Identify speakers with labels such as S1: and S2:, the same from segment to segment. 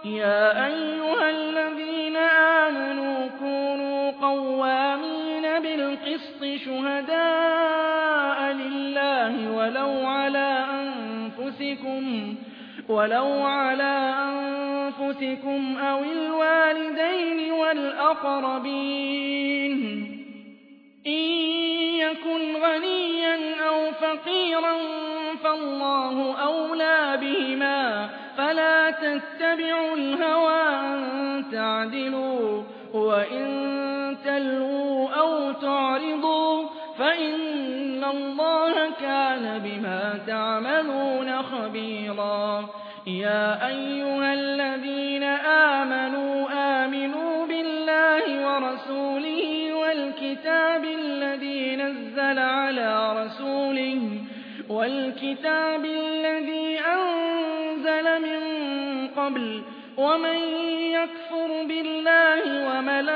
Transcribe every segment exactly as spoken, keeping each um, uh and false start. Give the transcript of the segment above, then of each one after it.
S1: يَا أَيُّهَا الَّذِينَ آمَنُوا كُونُوا قَوَّامِينَ بِالْقِسْطِ شُهَدَاءَ لِلَّهِ وَلَوْ عَلَىٰ أَنفُسِكُمْ ولو على أنفسكم أو الوالدين والأقربين إن يكن غنيا أو فقيرا فالله أولى بهما فلا تتبعوا الهوى أن تعدلوا وإن تلووا أو تعرضوا فإن الله كان بما تعملون خبيرا يا أيها الذين آمنوا آمنوا بالله ورسوله والكتاب الذي نزل على رسوله والكتاب الذي أنزل من قبل ومن يكفر بالله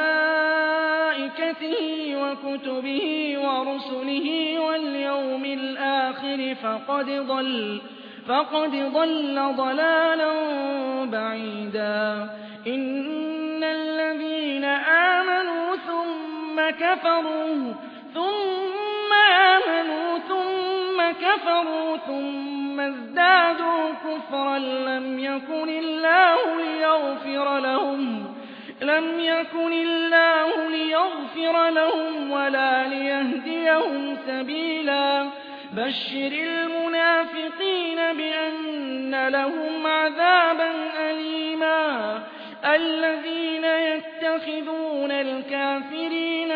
S1: وملائكته وكتبه ورسله واليوم الآخر فقد ضل فقد ضل ضلالا بعيدا إن الذين آمنوا ثم كفروا ثم آمنوا ثم كفروا ثم ازدادوا كفرا لم يكن الله ليغفر لهم لم يكن الله ليغفر لهم ولا ليهديهم سبيلا بشر المنافقين بأن لهم عذابا أليما الذين يتخذون الكافرين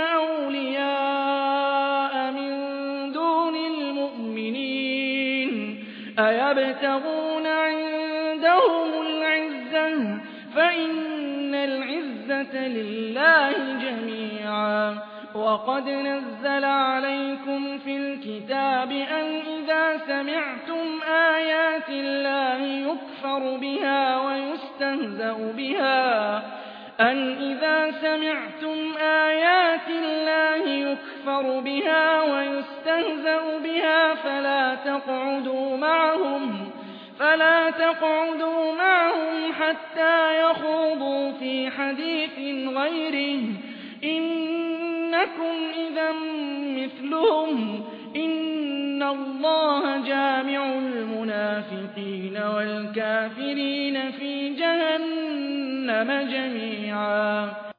S1: أولياء من دون المؤمنين أيبتغون عندهم العزة فإن العزة لله جميعا وقد نزل عليكم في الكتاب أن إذا سمعتم آيات الله يكفر بها ويستهزأ بها أن إذا سمعتم آيات الله يكفر بها ويستهزأ بها فلا تقعدوا معهم فلا تقعدوا معهم حتى يخوضوا في حديث غيره إنكم إذا مثلهم إن الله جامع المنافقين والكافرين في جهنم جميعا